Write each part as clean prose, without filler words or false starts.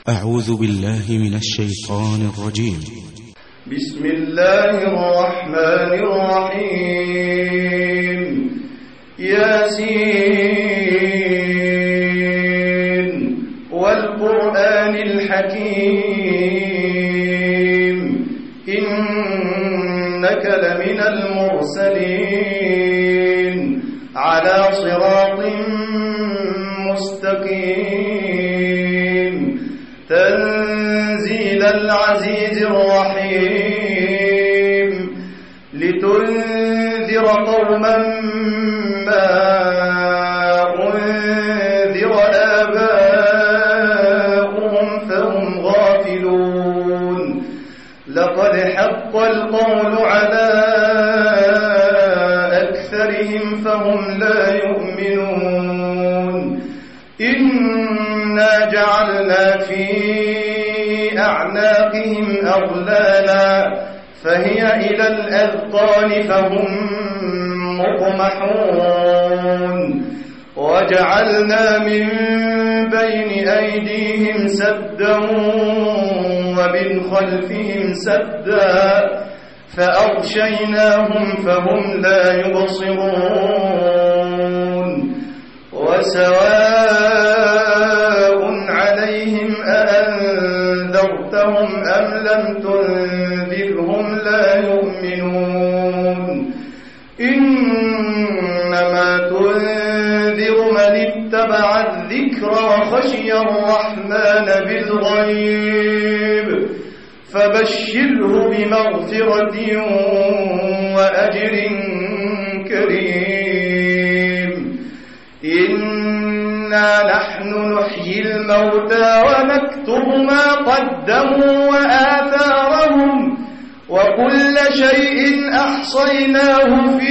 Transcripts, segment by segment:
أعوذ بالله من الشيطان الرجيم. بسم الله الرحمن الرحيم. ياسين والقرآن الحكيم إنك لمن المرسلين على صراط مستقيم تنزيل العزيز الرحيم لتنذر قوما ما أنذر آباؤهم فهم غافلون لقد حق القول على أكثرهم فهم لا يؤمنون إنا جعلنا في أعناقهم أغلالا فهي إلى الأذقان فهم مقمحون وجعلنا من بين أيديهم سدا ومن خلفهم سدا فأغشيناهم فهم لا يبصرون وسواء عليهم أأنذرتهم أم لم تنذرهم لا يؤمنون إنما تنذر من اتبع الذكر وخشي الرحمن بالغيب فبشره بمغفرة وأجر كريم إنا نحن نحيي الموتى ونكتب ما قدموا وآثارهم وكل شيء أحصيناه في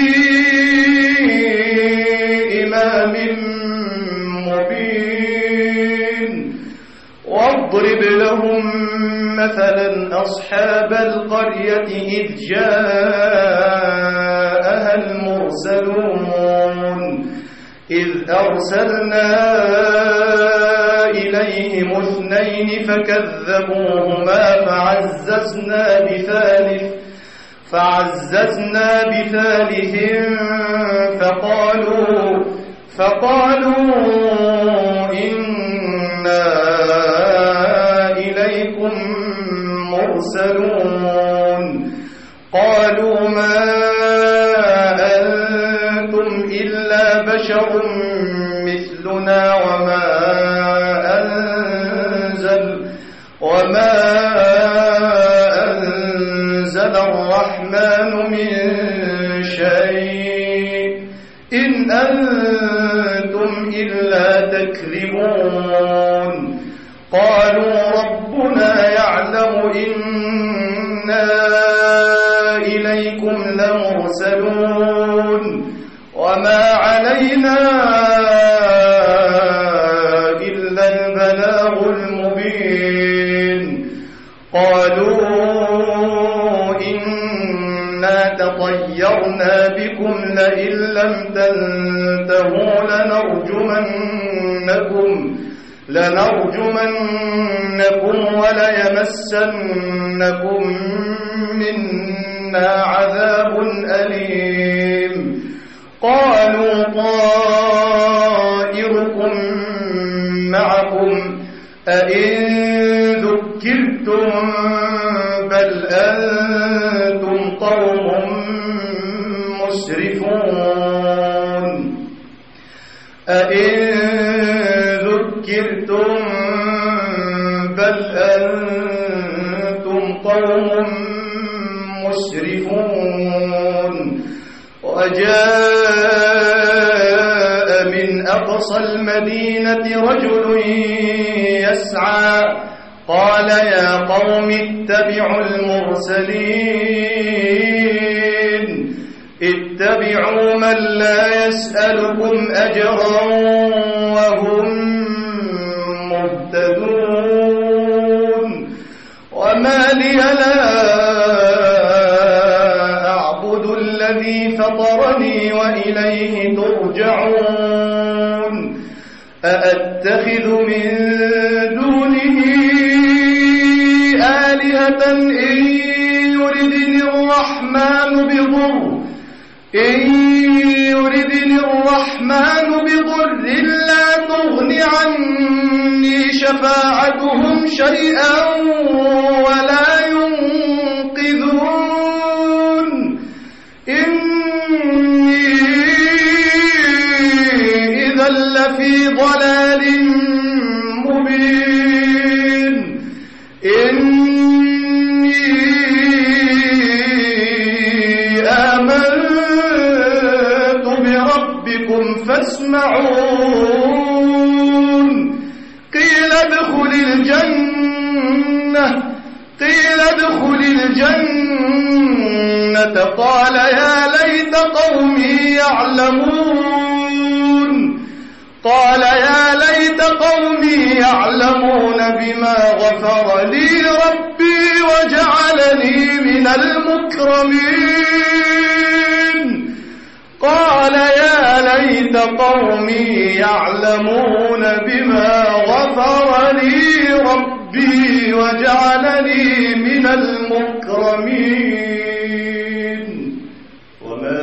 إمام مبين واضرب لهم مثلا أصحاب القرية إذ جاءها المرسلون إذ أرسلنا إليهم 2 فكذبوهما فعززنا بثالث فقالوا إنا إليكم مرسلون قالوا ما أنتم إلا بشر مثلنا وما أنزل الرحمن من شيء إن أنتم إلا تكذبون قالوا ربنا يعلم إنا إليكم لمرسلون وما علينا إلا البلاغ المبين قالوا إنا تطيرنا بكم لئن لم تنتهوا لنرجمنكم وليمسنكم منا عذاب أليم قالوا طائركم معكم أئن ذكرتم بل أنتم قوم مسرفون أئن ذكرتم بل أنتم قوم مسرفون وجاء من أقصى المدينة رجل يسعى قال يا قوم اتبعوا المرسلين اتبعوا من لا يسألكم أجرا وهم مهتدون وما لي لا أعبد الذي فطرني وإليه ترجعون أأتخذ من دونه جنة إن يردني الرحمن بضر لا تغن عني شفاعتهم شيئا ولا ينقذون إني إذا لفي ضلال مبين إني آمنت بربكم فاسمعون قيل ادخل الجنة قال يا ليت قومي يعلمون بما غفر لي ربي وجعلني من المكرمين قال يا ليت قومي يعلمون بما غفر لي ربي وجعلني من المكرمين وما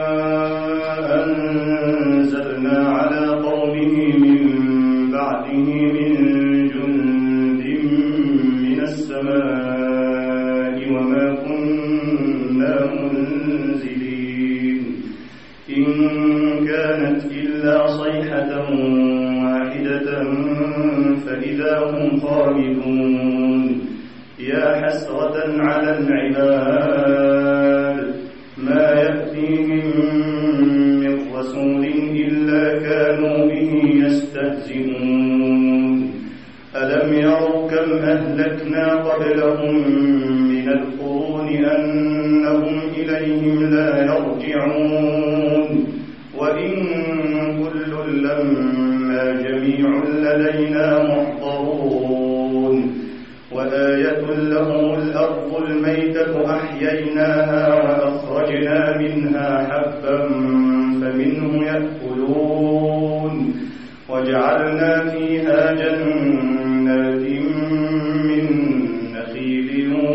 أنزلنا على قومه من بعده من جند من السماء وما كنا منزلين إن كانت إلا صيحة واحدة فإذا هم خامدون يا حسرة على العباد ما يأتيهم من رسول إلا كانوا به يستهزئون ألم يروا كم أهلكنا قبلهم من القرون أنهم إليهم لا يرجعون وإن كل لما جميع لدينا محضرون وآية لهم الأرض الميتة أحييناها وأخرجنا منها حبا فمنه يأكلون وجعلنا فيها جنات من نخيل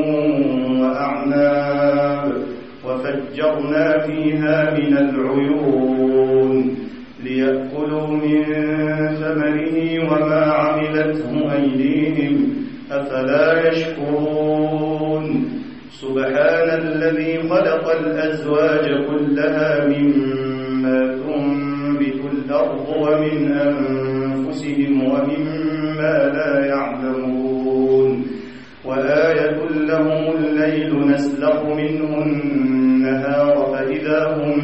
وأعناب وفجرنا فيها من العيون ليأكلوا من ثمره وما عملته أيديهم أفلا يشكرون سبحان الذي خلق الأزواج كلها مما تنبت الأرض ومن أنفسهم ومما لا يعلمون وآية لهم الليل نسلخ منه النهار فإذا هم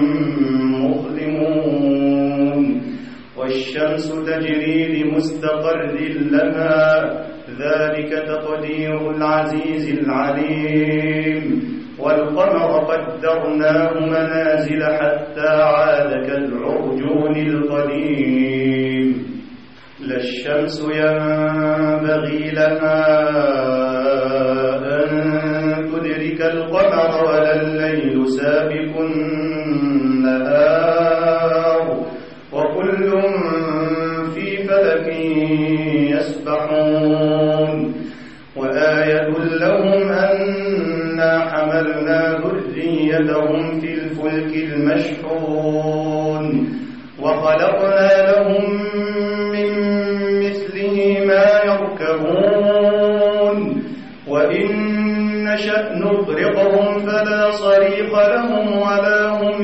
مظلمون والشمس تجري لمستقر لها ذلك تقدير العزيز العليم والقمر قدرناه منازل حتى عاد كالعرجون القديم لا الشمس ينبغي لها أن تدرك القمر ولا الليل سابق النهار وكل في فلك يسبحون وآية لهم أنا حملنا ذريتهم في الفلك المشحون وخلقنا لهم من مثله ما يركبون وإن نشأ نغرقهم فلا صريخ لهم ولا هم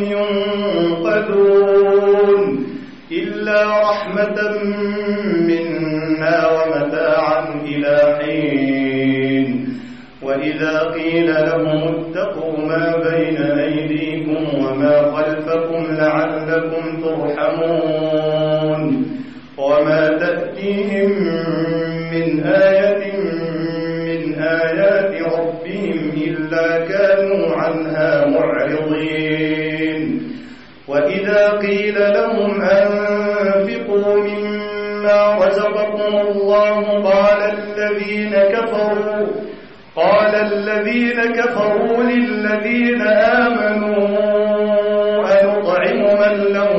ينقذون إلا رحمة منا ومتاعا إلى حين وإذا قيل لهم اتقوا ما بين أيديكم وما خلفكم لعلكم ترحمون وما تأتيهم من آية من آيات ربهم إلا كانوا عنها معرضين وإذا قيل لهم أنفقوا مما رزقكم الله قال الذين كفروا للذين آمنوا أنطعم من لو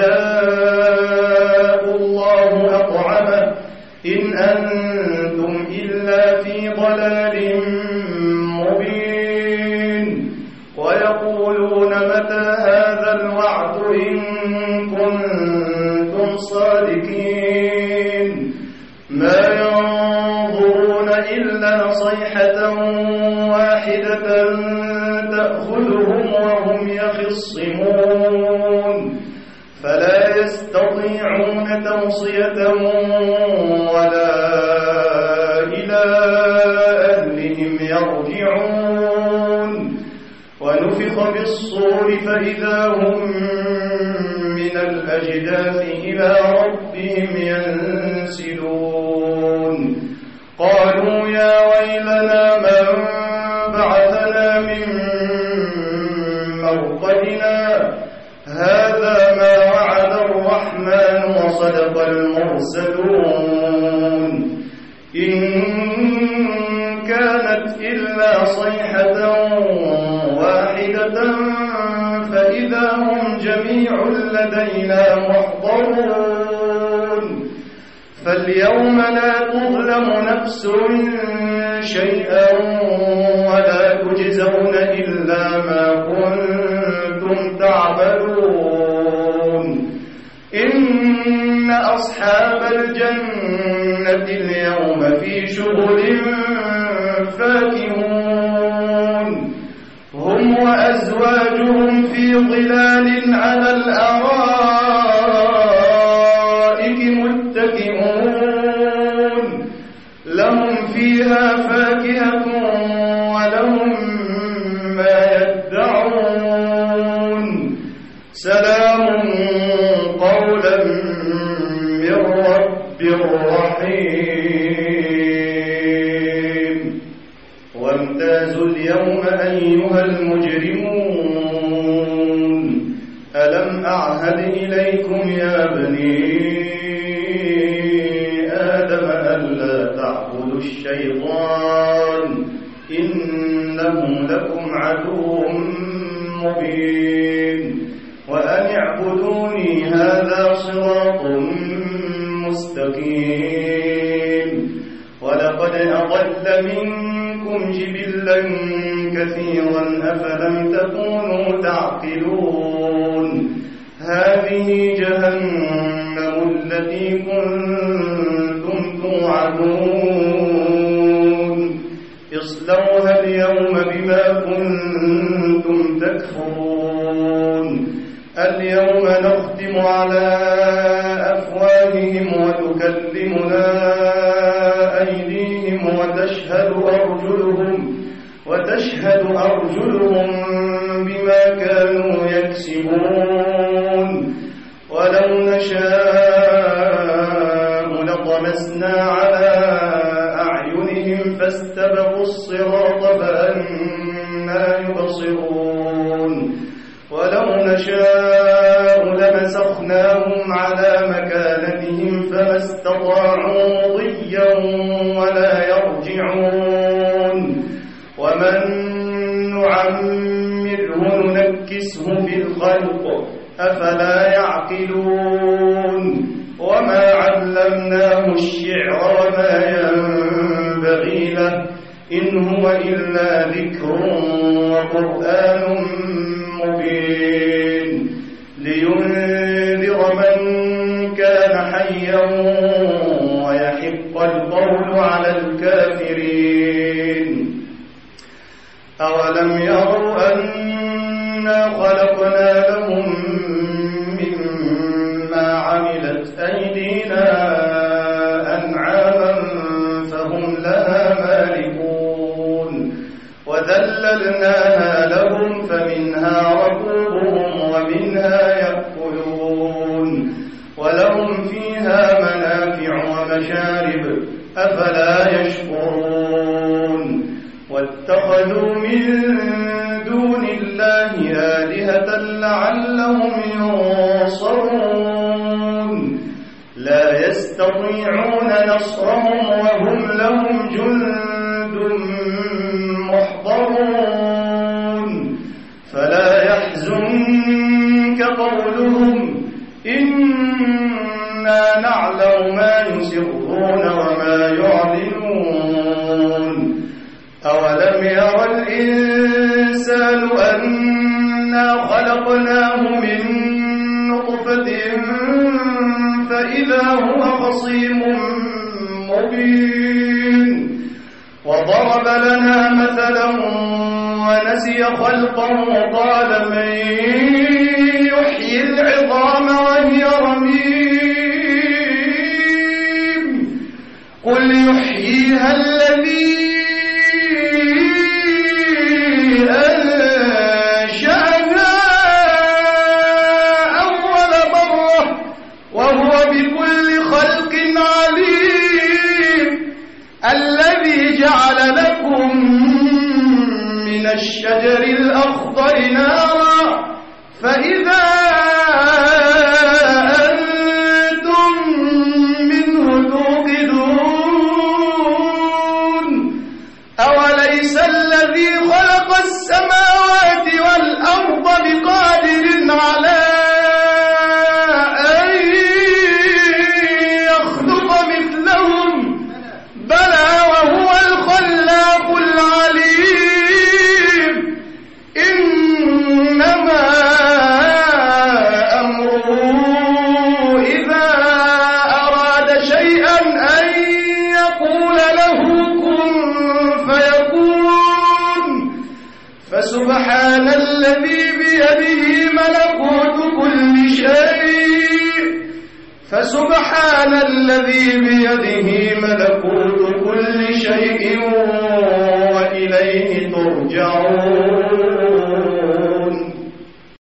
يشاء الله أطعمه إن أنتم إلا في ضلال صيحة واحدة تأخذهم وهم يخصمون فلا يستطيعون توصية ولا إلى أهلهم يرجعون ونفخ بالصور فإذا هم من الأجداث إلى ربهم ينسلون قالوا يا ويلنا من بعثنا من مرقدنا هذا ما وعد الرحمن وصدق المرسلون إن كانت إلا صيحة واحدة فإذا هم جميع لدينا محضرون فاليوم لا تظلم نفس شيئا ولا تجزون إلا ما كنتم تعملون إن أصحاب الجنة اليوم في شغل فاكهون هم وأزواجهم في ظلال على الأرائك متكئون لهم فيها فاكهة ولهم ما يدعون سلام قولا من رب رحيم وامتازوا اليوم أيها المجرمون ألم أعهد إليكم يا بني آدم ألا تعبدوا الشيطان إنه لكم عدو مبين وأن اعبدوني هذا صراط مستقيم ولقد أضل منكم جبلا كثيرا أفلم تكونوا تعقلون هذه جهنم التي كنتم توعدون اصلوها اليوم بما كنتم تكفرون اليوم نختم على أفواههم وتكلمنا أيديهم وتشهد أرجلهم بما كانوا يكسبون ولو نشاء لطمسنا على أعينهم فاستبقوا الصراط فأنى يبصرون ولو نشاء لمسخناهم على مكانتهم فما استطاعوا مضيا ولا يرجعون ومن نعمره ننكسه في الخلق أفلا يعقلون وما علمناه الشعر وما ينبغي له إن هو إلا ذكر وقرآن مبين لينذر من كان حيا ويحق القول على الكافرين أولم يروا أنا خلقنا لهم مما عملت أيدينا أنعاما فهم لها مالكون وذللناها لهم فمنها ركوبهم ومنها يأكلون ولهم فيها منافع ومشارب أفلا يشكرون واتخذوا من دون الله آلهة لعلهم ينصرون لا يستطيعون نصرهم وهم لهم جند محضرون فلا يحزنك قولهم إنا نعلم ما يسرون وما يعلنون أولم ير الإنسان أنا خلقناه من نطفة فإذا هو خصيم مبين وضرب بدله ونسي خلقه قال من يحيي العظام وهي رميم قل يحييها الذي أنشأها أول مرة وهو بكل خلق عليم الذي جعل لكم من الشجر الأخضر نارا فإذا أنتم منه توقدون أوليس الذي خلق السماوات والأرض بقادر على أن يخلق مثلهم بلى وهو الخلاق العليم إنما أمره إذا أراد شيئا أن يقول له كن فيكون فسبحان الذي بيده ملكوت كل شيء فسبحان الذي بيده ملكوت كل شيء وإليه ترجعون